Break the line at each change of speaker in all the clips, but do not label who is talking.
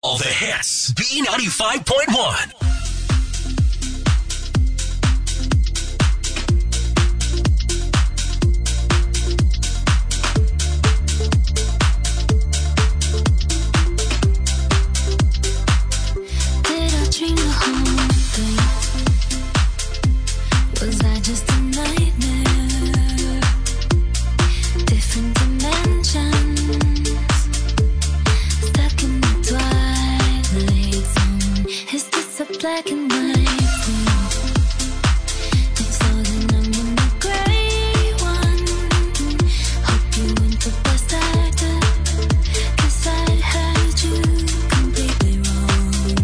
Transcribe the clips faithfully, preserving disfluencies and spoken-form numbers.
All the hits. B ninety-five point one.
Black and white. It's all that I'm in the gray one. Hope you went the best I could, 'cause I had you completely wrong.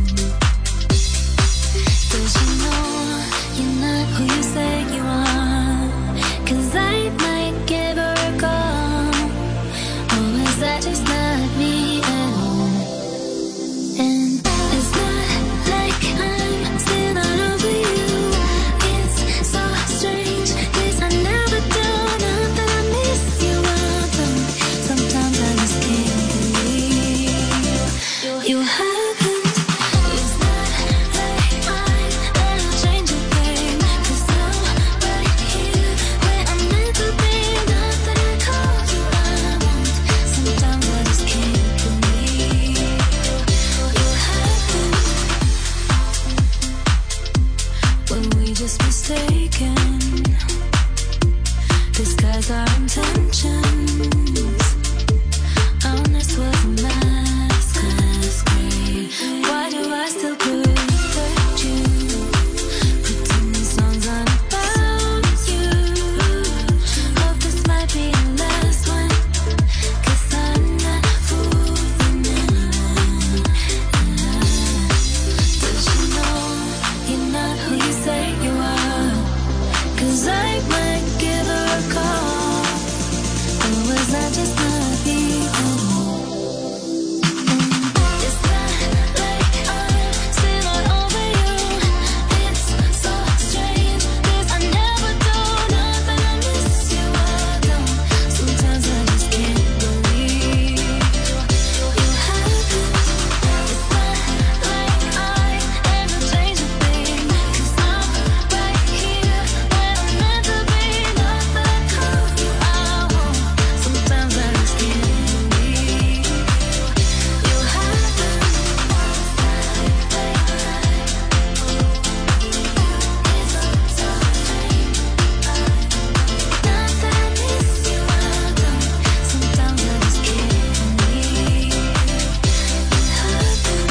'Cause you know you're not who you say you are. 'Cause I might give her a call. Or is that just not me at all? And it's not like I'm still not over you. It's so strange, 'cause I never do. Not that I miss you often. Sometimes I just can't believe you happened. It's not like I'm gonna change a thing. 'Cause I'm right here where I'm meant to be. Not that I called you I won't. Sometimes I just can't believe you happened. When we just mistaken, disguise our intentions. Honest was a masquerade. Why do I still protect you? Pretending songs aren't about you. Hope this might be the last one, 'cause I'm not fooling anyone. Does you know you're not who you say you are? 'Cause I might give her a call. Or was I just not people? It's not like I'm still not over you. It's so strange, 'cause I never do. Not that I miss you, I don't. Sometimes I just can't believe you happened. It's not like I ever changed a thing. 'Cause I'm right here where I'm meant to be. Not that I called you I won't. Sometimes I just can't believe you happened. It's so strange. Not that I miss you, I don't. Sometimes I just can't believe you happened.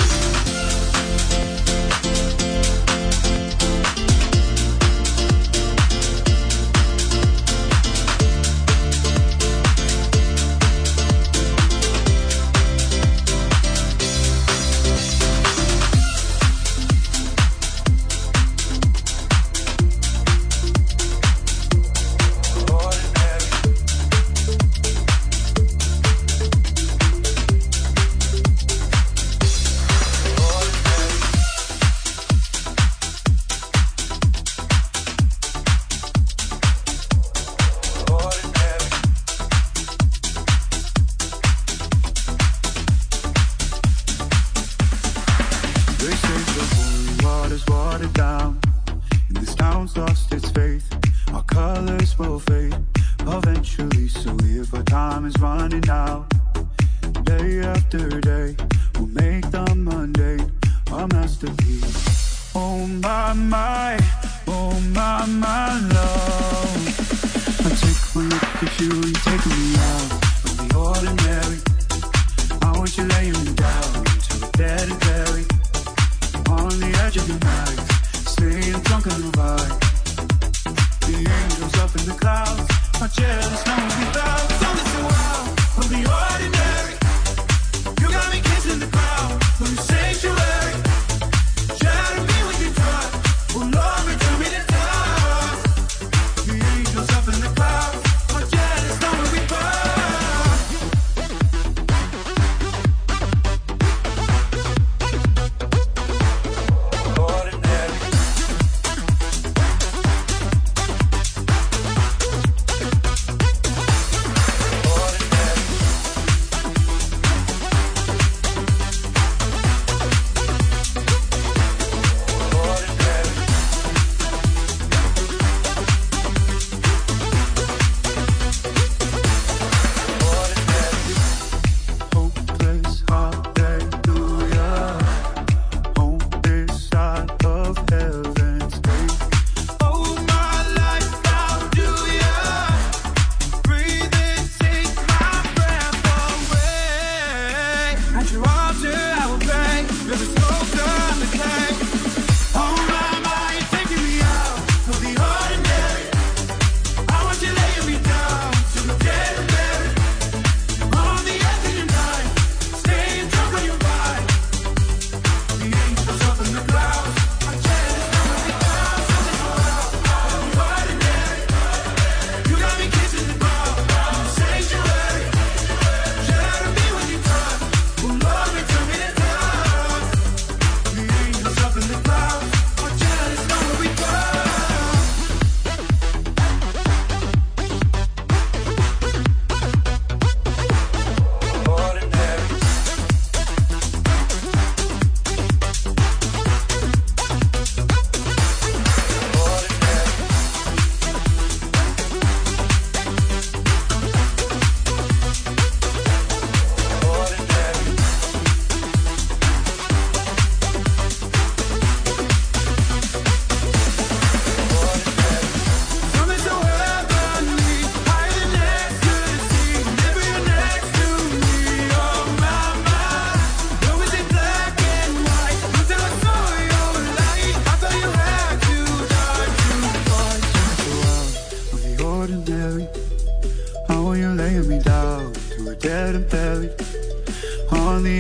They say the holy water's watered down, and this town's lost its faith. Our colors will fade eventually, so if our time is running out, day after day, we'll make the mundane our masterpiece. Oh my, my, oh my, my love. I take one look at you and you're taking me out of the ordinary. I want you laying me down until we're dead and buried. On the edge of your night, staying drunk on the ride. The angels up in the clouds are jealous, no one without. Don't listen wild from the ordinary. You got me kissing the crowd from the sanctuary. Shatter me with your touch, oh Lord, return me to touch. The angels up in the clouds are jealous, no one without.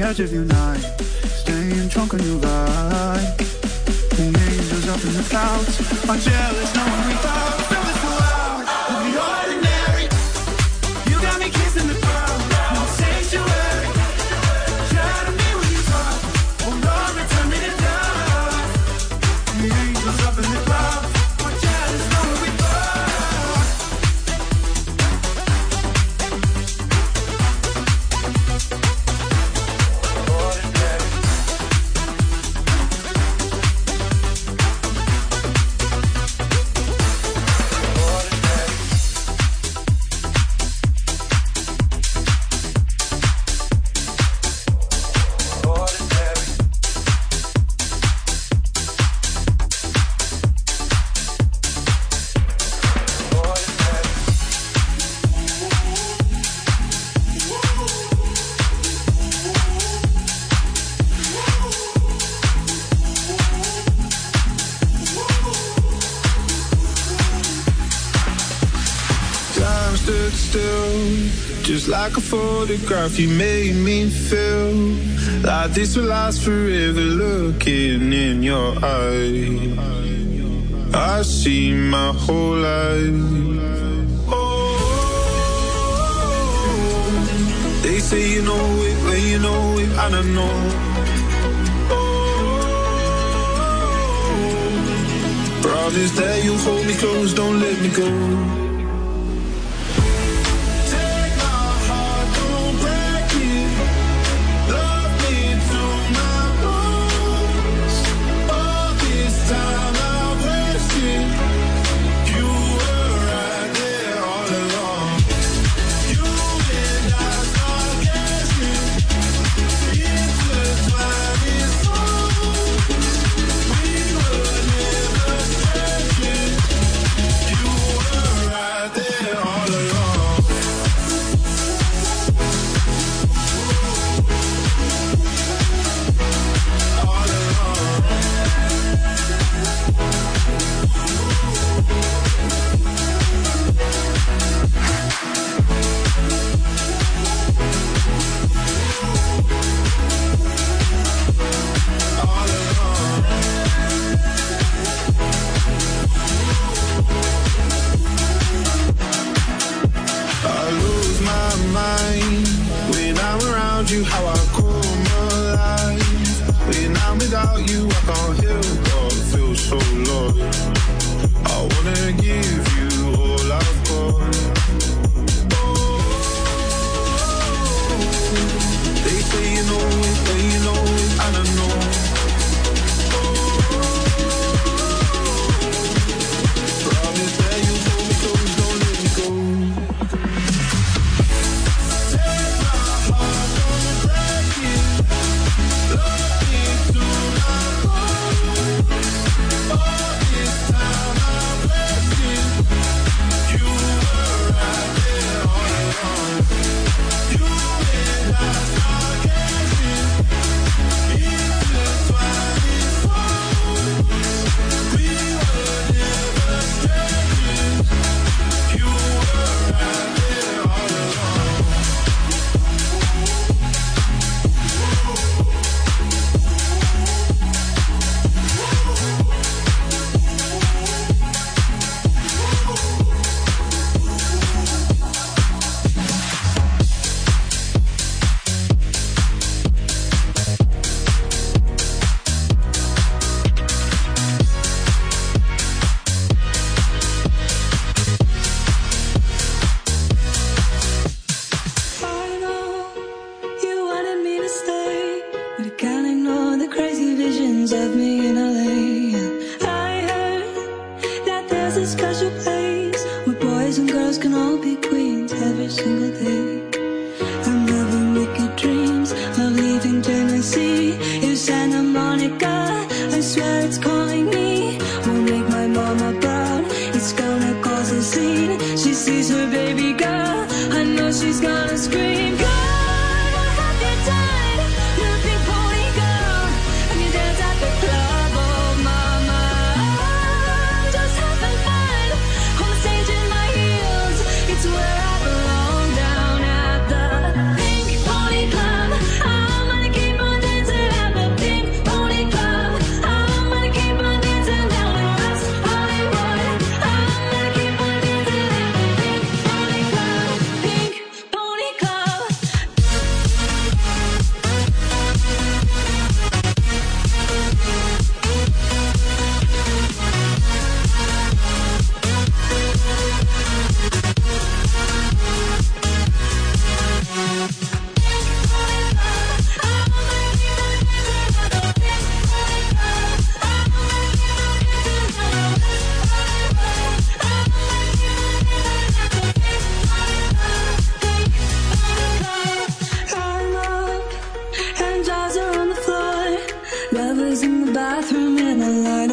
edge of your night, staying drunk on your ride. The angels up in the clouds are jealous, knowing we thought feel this so loud. We'll be ordinary. You got me kissing the ground, no sanctuary. Try to be when you talk, oh Lord, return me to dust. The angels up in the clouds are jealous, knowing we thought.
Just like a photograph, you made me feel like this will last forever. Looking in your eyes, I see my whole life. Oh, they say you know it, when you know it, and I know. Oh, promise that you'll hold me close, don't let me go. You how I come alive. When I'm without you, I can't help but feel so lost. I wanna give you all I've got. Oh, they say you know it, say you know it, and I know. Oh, promise that you hold me close, don't let me go.
Where I belong down at the Pink Pony Club. I'm gonna give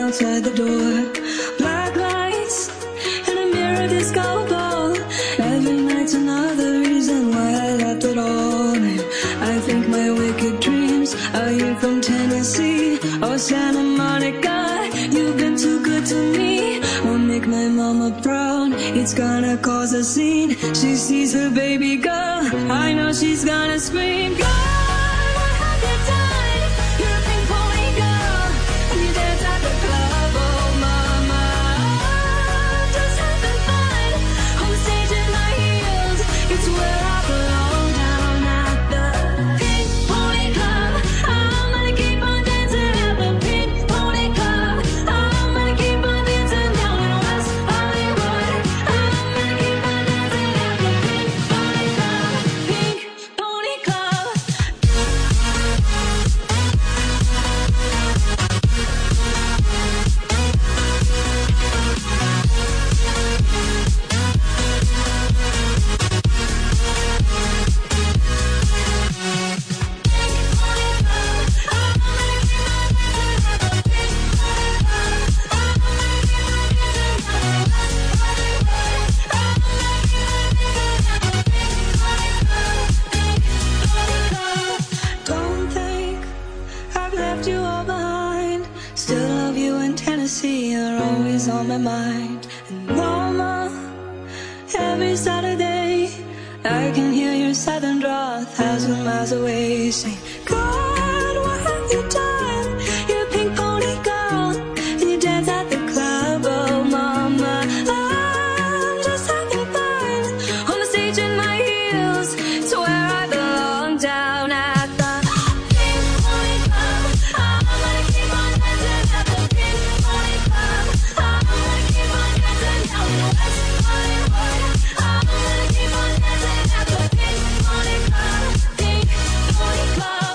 outside the door. Black lights and a mirror disco ball. Every night's another reason why I left it all. And I think my wicked dreams are you from Tennessee or Santa Monica. You've been too good to me. Won't make my mama proud. It's gonna cause a scene. She sees her baby girl. I know she's gonna scream. God, what have you done? You're a pink pony girl, and you dance at the club. Oh, mama, I'm just having fun on the stage in my heels. It's where I belong, down at the Pink Pony Club. I'm gonna keep on dancing at the Pink Pony Club. I'm gonna keep on dancing down in West Hollywood. I'm gonna keep on dancing at the Pink Pony Club. Pink Pony Club. Don't think I've left you all behind. Still love you in Tennessee, you're always on my mind. And mama, every Saturday I can hear your southern drawl a thousand miles away, saying, God, what have you done? You're a pink pony girl, and you dance at the club. Oh, mama, I'm just having fun on the stage in my heels. It's where I belong, down at the Pink Pony Club. I'm gonna keep on dancing at the Pink Pony Club. I'm gonna keep on dancing down in West Hollywood. I'm gonna keep on dancing at the Pink Pony Club. Pink Pony Club.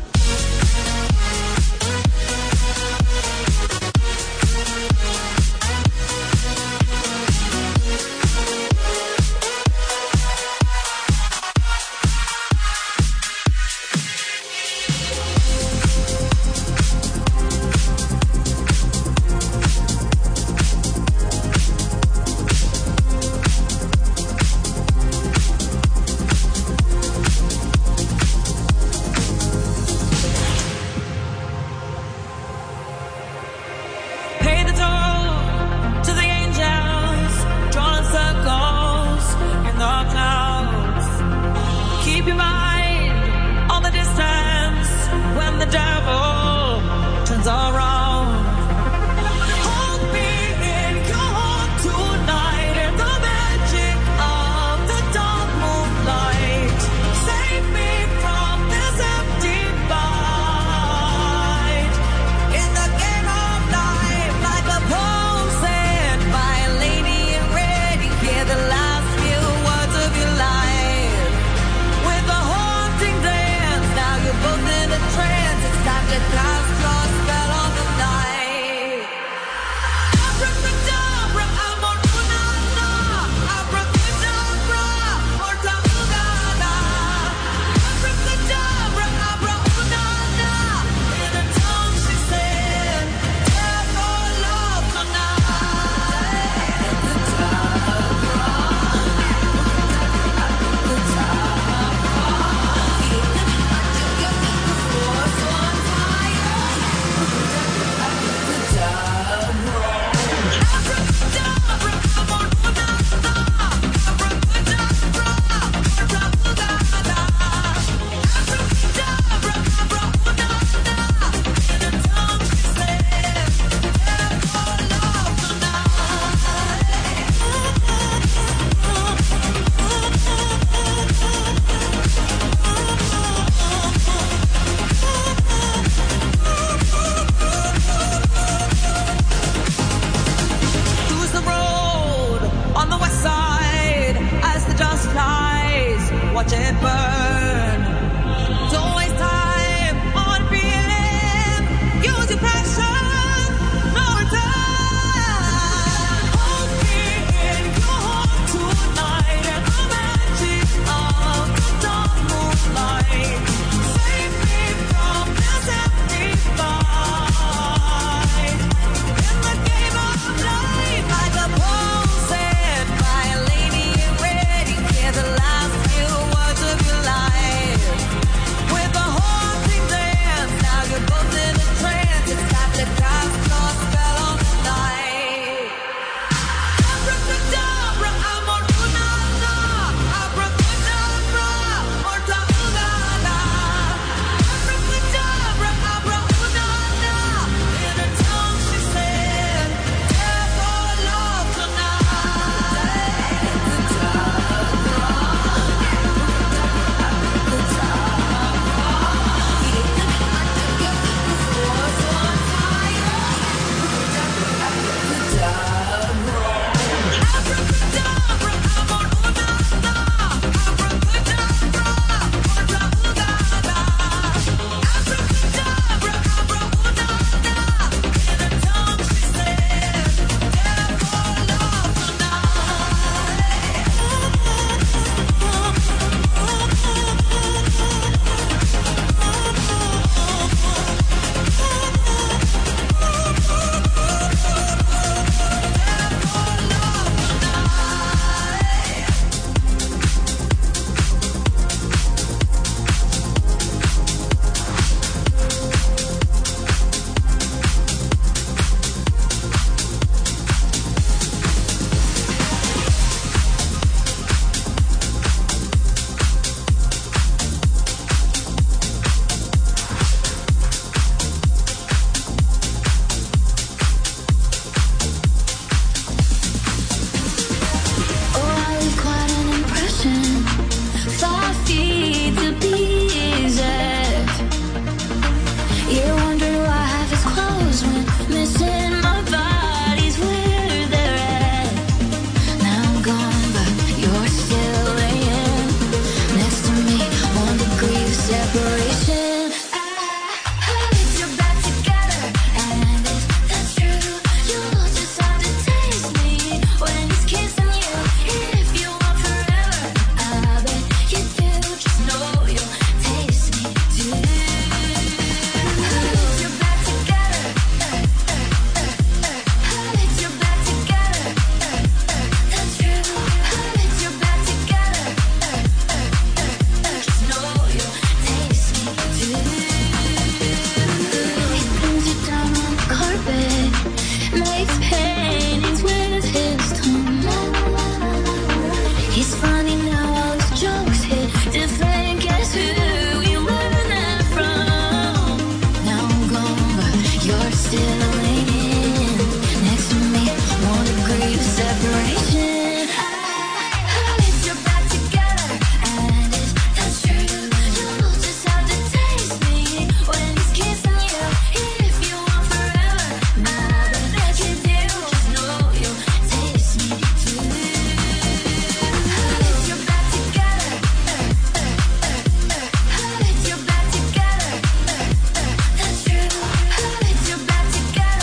Pay the toll to the angels, drawing circles in the clouds. Keep your mind on the distance when the devil turns around. Hold me in your heart tonight in the magic of the dark moonlight. Save me from this empty night. In the game of life, like a poem said by a lady in red, you hear the last few words of your life. With a haunting dance, now you're both in a trance. It's time to cast your spell on the night. Abracadabra, amorunana. Abracadabra, mortamugana. Abracadabra, amorunana. In her tongue she said, "Devil love tonight." Keep the force on fire.
still waiting next to me. One degree of separation. It's your back together, and it's that's true. You'll just have to taste me when he's kissing you. If you want forever, I bet you do. Just know you'll taste me too. It's your back together. It's your back together. That's true. It's your back together.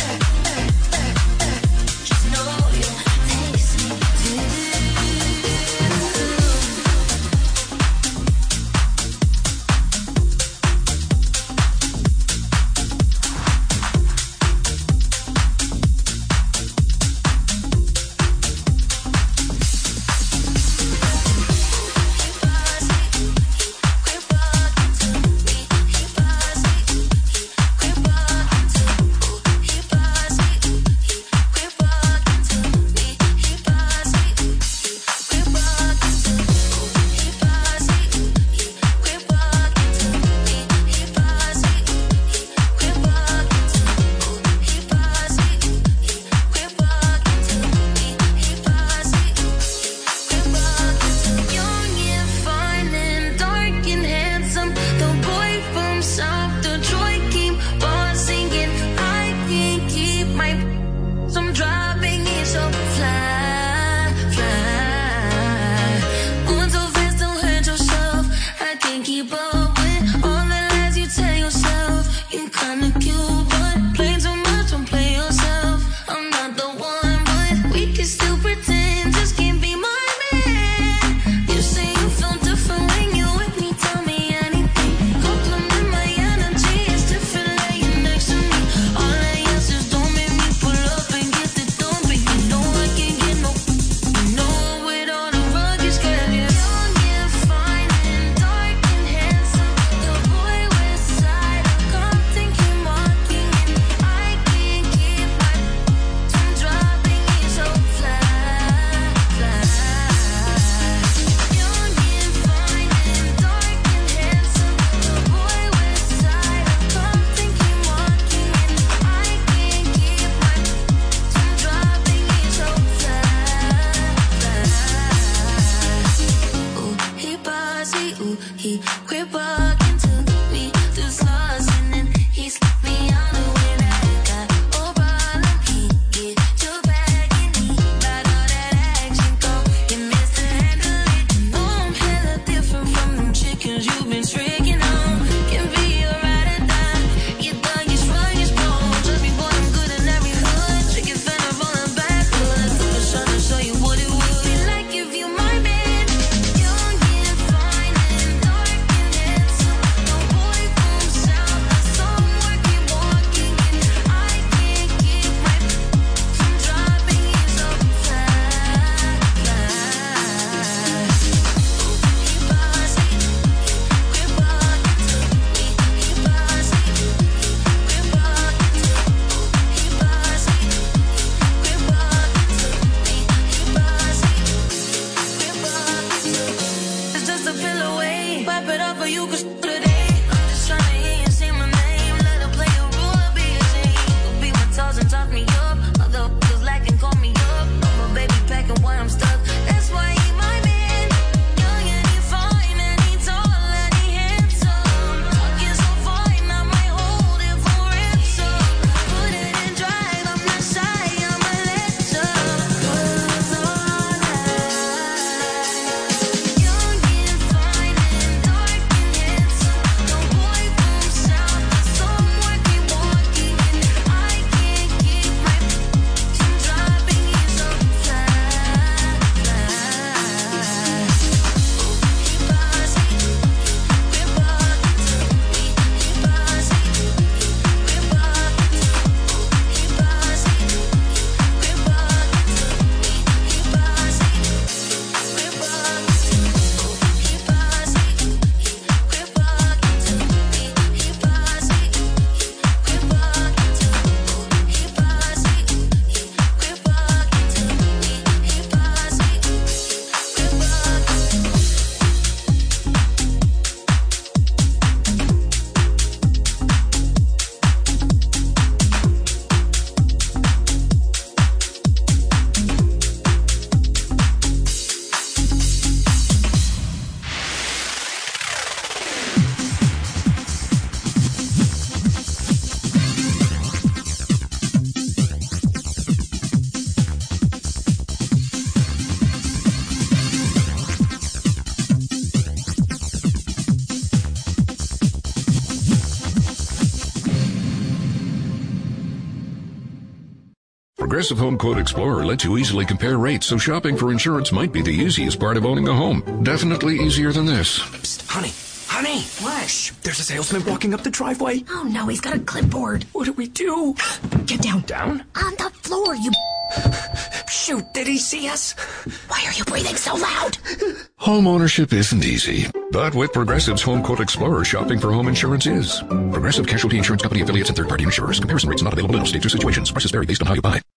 Progressive Home Quote Explorer lets you easily compare rates, so shopping for insurance might be the easiest part of owning a home. Definitely easier than this.
Psst, honey, honey.
What?
Shh, there's a salesman walking up the driveway.
Oh no, he's got a clipboard.
What do we do?
Get down.
Down?
On the floor, you...
Shoot, did he see us?
Why are you breathing so loud?
Home ownership isn't easy, but with Progressive's Home Quote Explorer, shopping for home insurance is. Progressive Casualty Insurance Company affiliates and third-party insurers. Comparison rates not available in all states or situations. Prices vary based on how you buy.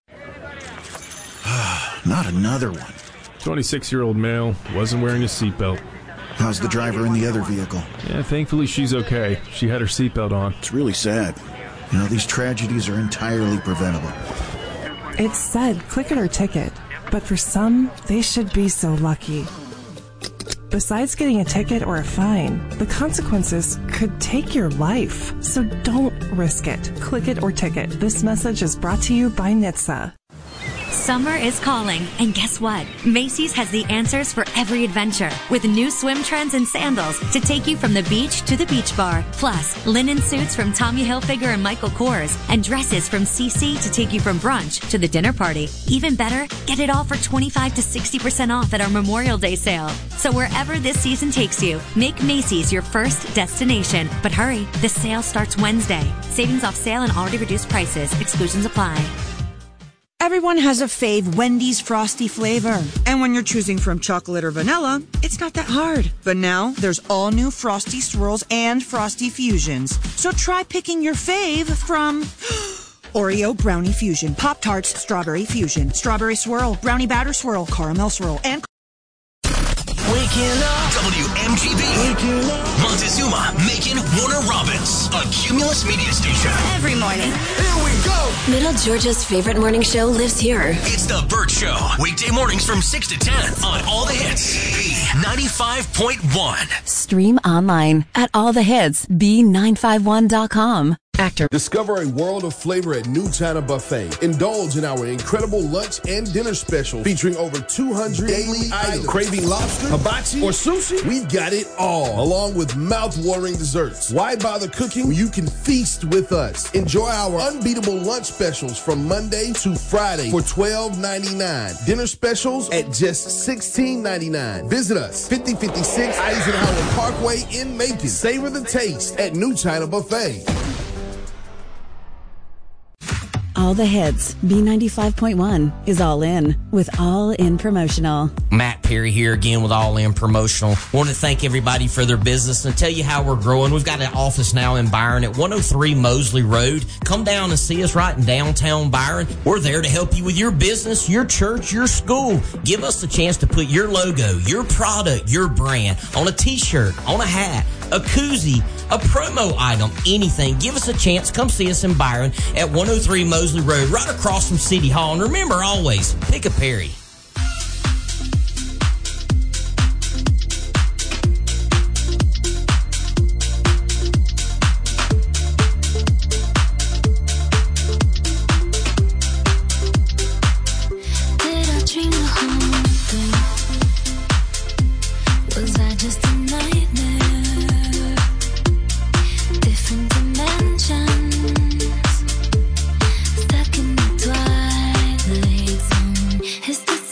Not another one.
twenty-six-year-old male, wasn't wearing a seatbelt.
How's the driver in the other vehicle?
Yeah, thankfully she's okay. She had her seatbelt on.
It's really sad. You know, these tragedies are entirely preventable.
It said click it or ticket, but for some, they should be so lucky. Besides getting a ticket or a fine, the consequences could take your life. So don't risk it. Click it or ticket. This message is brought to you by N H T S A.
Summer is calling, and guess what? Macy's has the answers for every adventure, with new swim trends and sandals to take you from the beach to the beach bar. Plus, linen suits from Tommy Hilfiger and Michael Kors, and dresses from C C to take you from brunch to the dinner party. Even better, get it all for twenty-five to sixty percent off at our Memorial Day sale. So wherever this season takes you, make Macy's your first destination. But hurry, the sale starts Wednesday. Savings off sale and already reduced prices. Exclusions apply.
Everyone has a fave Wendy's Frosty flavor. And when you're choosing from chocolate or vanilla, it's not that hard. But now, there's all new Frosty Swirls and Frosty Fusions. So try picking your fave from... Oreo Brownie Fusion, Pop-Tarts Strawberry Fusion, Strawberry Swirl, Brownie Batter Swirl, Caramel Swirl, and...
Waking up. W M G B. Waking up. Montezuma, Macon, Warner Robins. A Cumulus media station.
Every morning.
Here we go.
Middle Georgia's favorite morning show lives here.
It's The Burt Show. Weekday mornings from six to ten on All the Hits. B ninety-five point one.
Stream online at all the hits b nine five one dot com. Actor.
Discover a world of flavor at New China Buffet. Indulge in our incredible lunch and dinner special featuring over two hundred daily items. Craving lobster, hibachi, or sushi? We've got it all, along with mouth-watering desserts. Why bother cooking when you can feast with us? Enjoy our unbeatable lunch specials from Monday to Friday for twelve ninety-nine. Dinner specials at just sixteen ninety-nine. Visit us, fifty fifty-six Eisenhower Parkway in Macon. Savor the taste at New China Buffet.
All the hits. B ninety-five point one is all in with All In Promotional.
Matt Perry here again with All In Promotional. Want to thank everybody for their business and tell you how we're growing. We've got an office now in Byron at one oh three Mosley Road. Come down and see us right in downtown Byron. We're there to help you with your business, your church, your school. Give us the chance to put your logo, your product, your brand on a t-shirt, on a hat, a koozie, a promo item, anything. Give us a chance. Come see us in Byron at one oh three Mosley Road, right across from City Hall. And remember, always, pick a Perry.
Did I dream the whole thing? Was I just a nightmare? Different dimensions, stuck in the twilight zone. Is this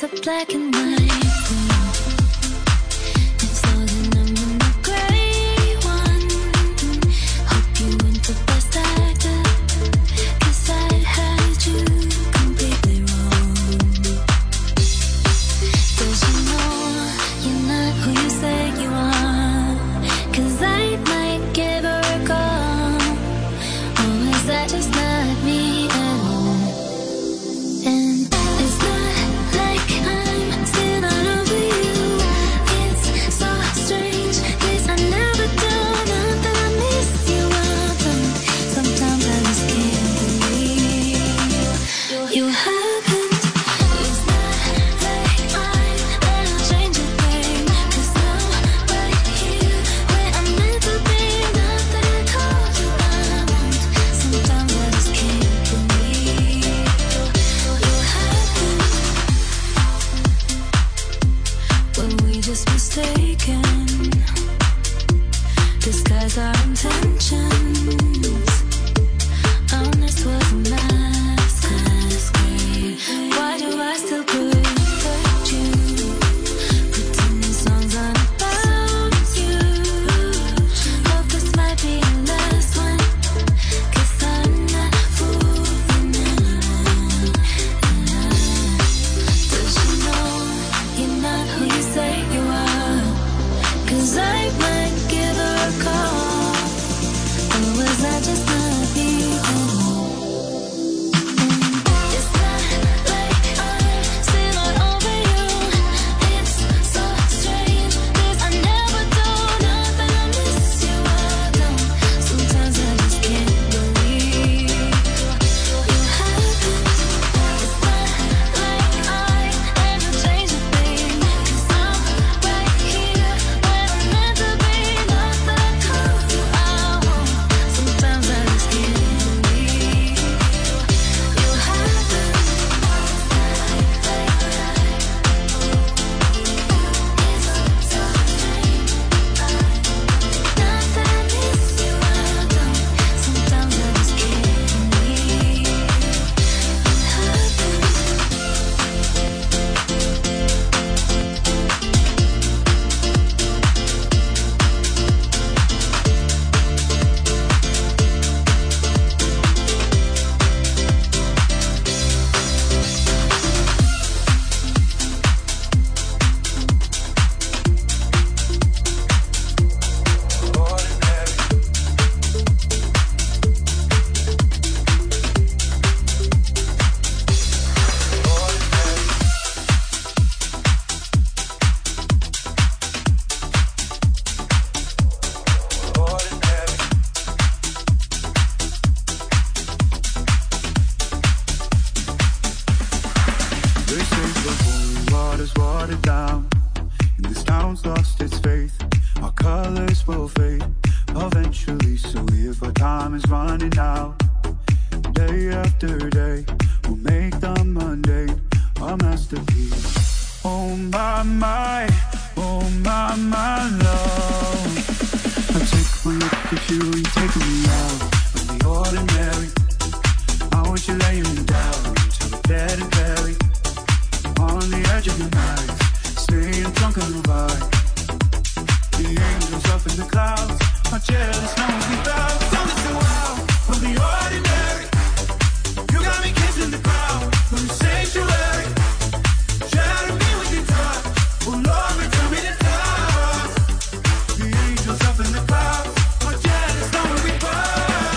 day after day, we'll make the mundane a masterpiece. Oh my, my, oh my, my love. I take one look at you and take me out of the ordinary. I want you laying me down till the dead and buried. On the edge of your night, staying drunk on the vibe. The angels up in the clouds, my jealous no one without. Tell me so wild from the ordinary. You got me kissing the ground from the sanctuary. Shatter me with your touch, oh Lord, return me to dust. The angels up in the clouds, my jealous no one without.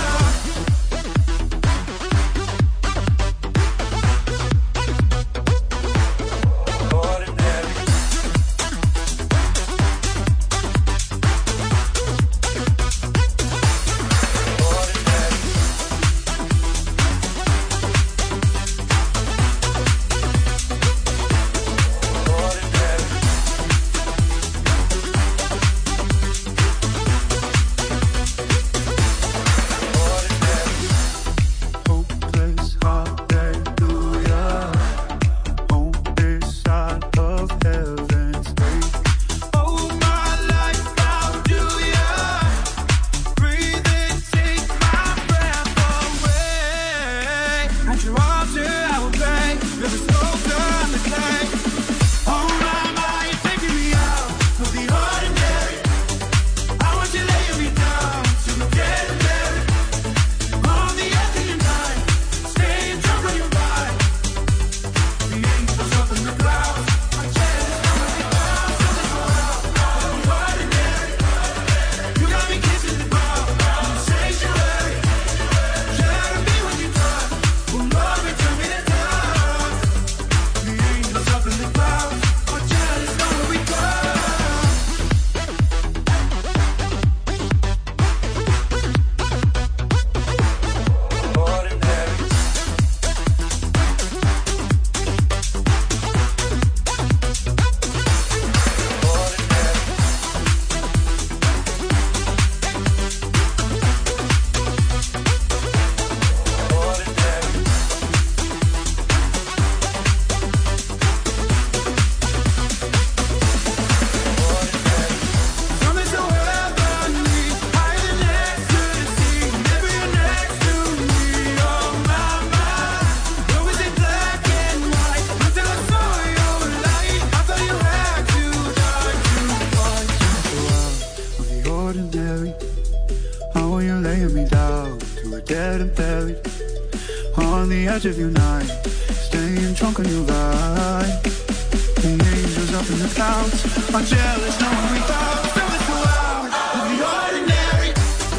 Of your night, staying drunk on your vibe. The angels up in the clouds are jealous, no one we thought. So it's so loud of the ordinary.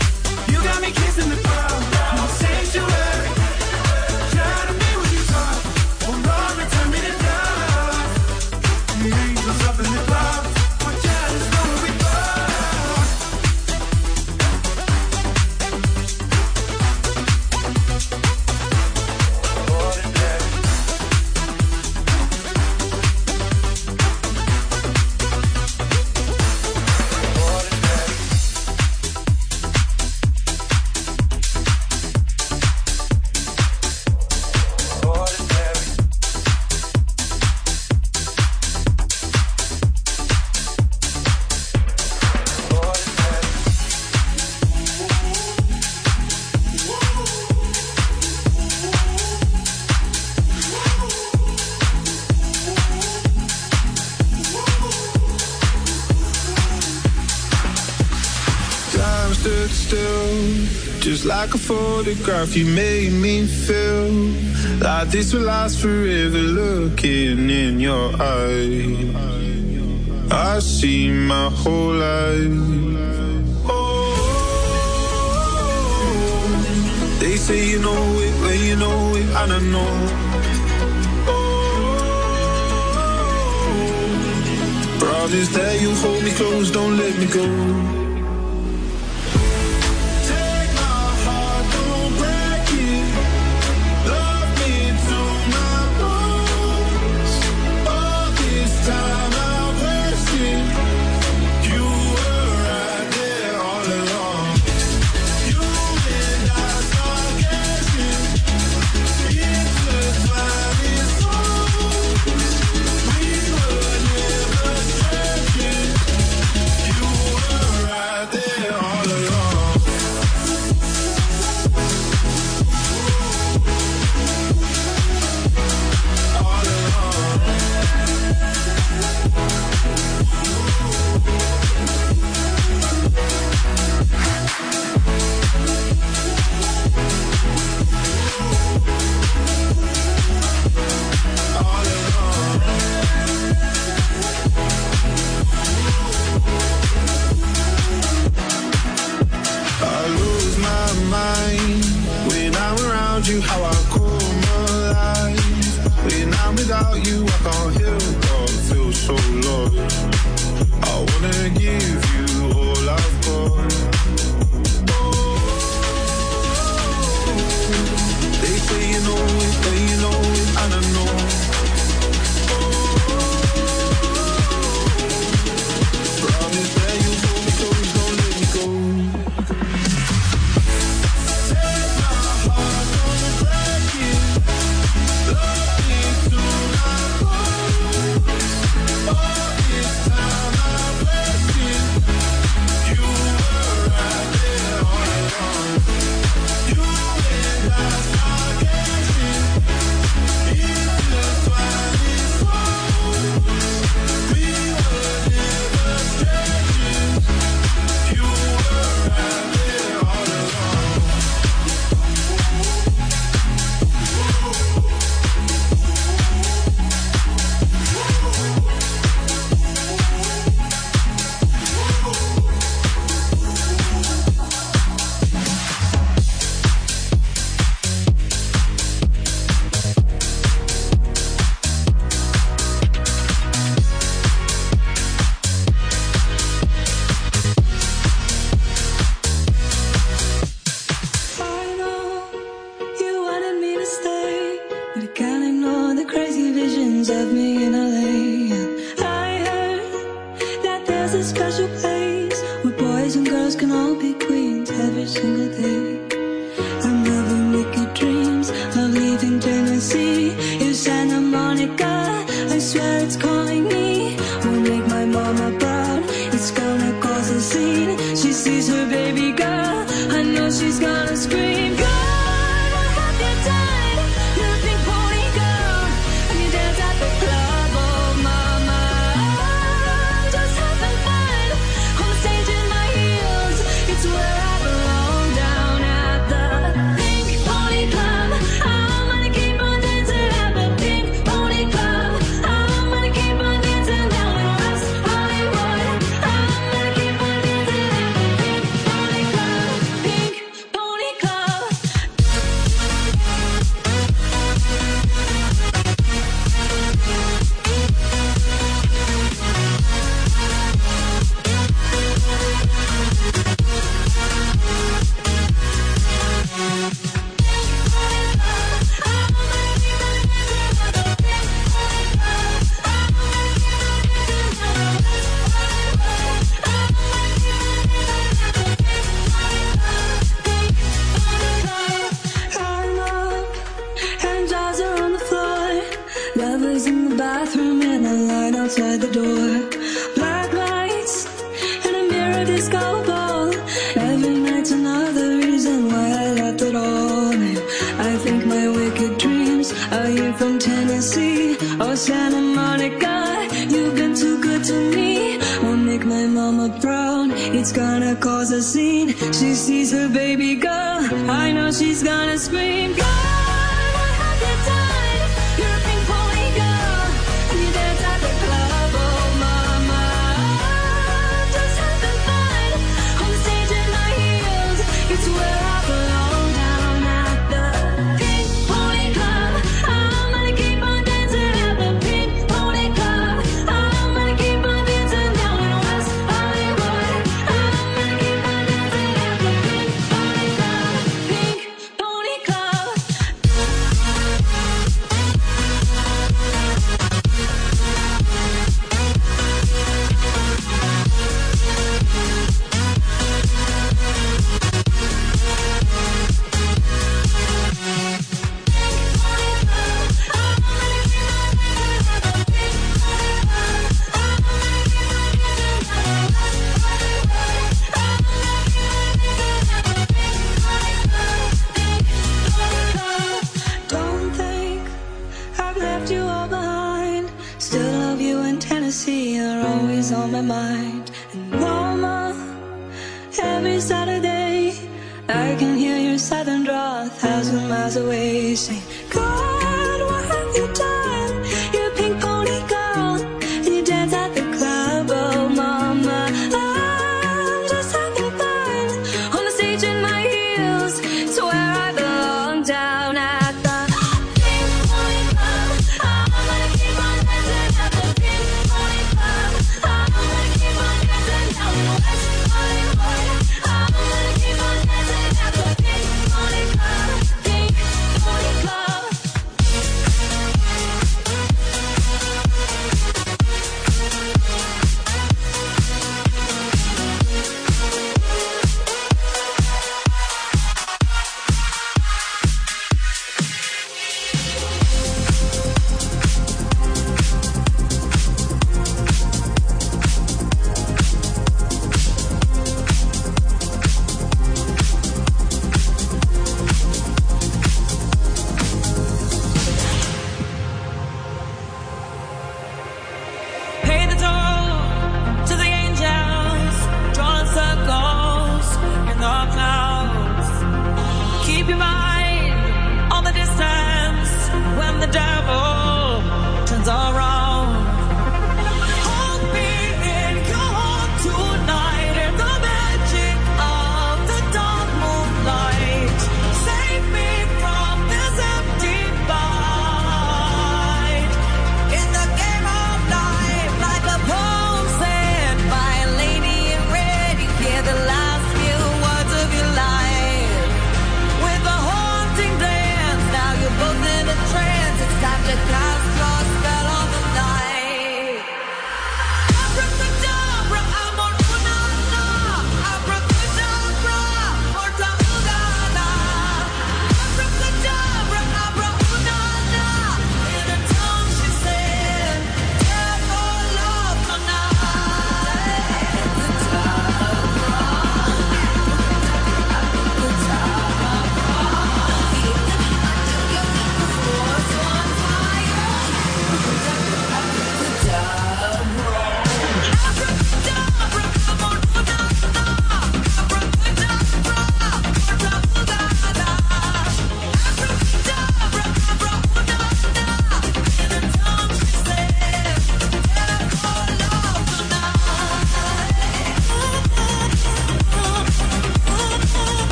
You got me kissing the crowd in the sanctuary. Shatter me with your touch, oh Lord, return me to dust. The angels up in the clouds are jealous, no one we thought.
Just like a photograph, you made me feel like this will last forever. Looking in your eyes, I see my whole life. Oh, they say you know it, well you know it, and I know. Oh, promise that you hold me close, don't let me go. around you, how I come alive. When I'm without you, I can't help but feel so lost. I wanna give you all I've got. They say you know it, but you know it, and I know. Promise that you'll hold me close, don't let me go. Take my heart, don't break it. Love me to my bones. All this time I'm waiting. You were right there all along. You and I stargazing into the twilight zone. We were never strangers. You were right there all along.
I know you wanted me to stay, but I can't ignore the crazy visions of me in L A. I heard that there's a special place where boys and girls can all be queens every single day. I'm having wicked dreams of leaving Tennessee. It's Santa Monica, I swear it's calling me. Won't make my mama proud, it's gonna cause a scene. She sees her baby girl, I know she's gonna scream. God, what have you done? You're a big pony girl, and you dance at the club. Oh mama, I'm just having fun on the stage in my heels. It's where I belong, down at the Pink Pony Club. I'm gonna keep on dancing at the Pink Pony Club. I'm gonna keep on dancing down in West Hollywood. I'm gonna keep on dancing at the Pink Pony Club. Pink Pony Club. I'm up, and jaws are on the floor. Lovers in the bathroom and a line outside the door. Black lights and a mirror disco ball. Every night's another reason why I left it all. And I think my wicked dreams are you from Tennessee or Santa Monica. You've been too good to me. Won't make my mama proud. It's gonna cause a scene. She sees her baby girl. I know she's gonna scream. God, what have you done? You're a pink pony girl, and you dance at the club. Oh mama, I'm just having fun on the stage in my heels. It's where I belong, down at the Pink Pony Club. I'm gonna keep on dancing at the Pink Pony Club. I'm gonna keep on dancing down in West Hollywood. I'm gonna keep on dancing at the Pink Pony Club. Pink Pony Club. Don't think I've left you all behind. Still love you in Tennessee, you're always on my mind. And mama, every Saturday I can hear your southern drawl a thousand miles away, saying, God.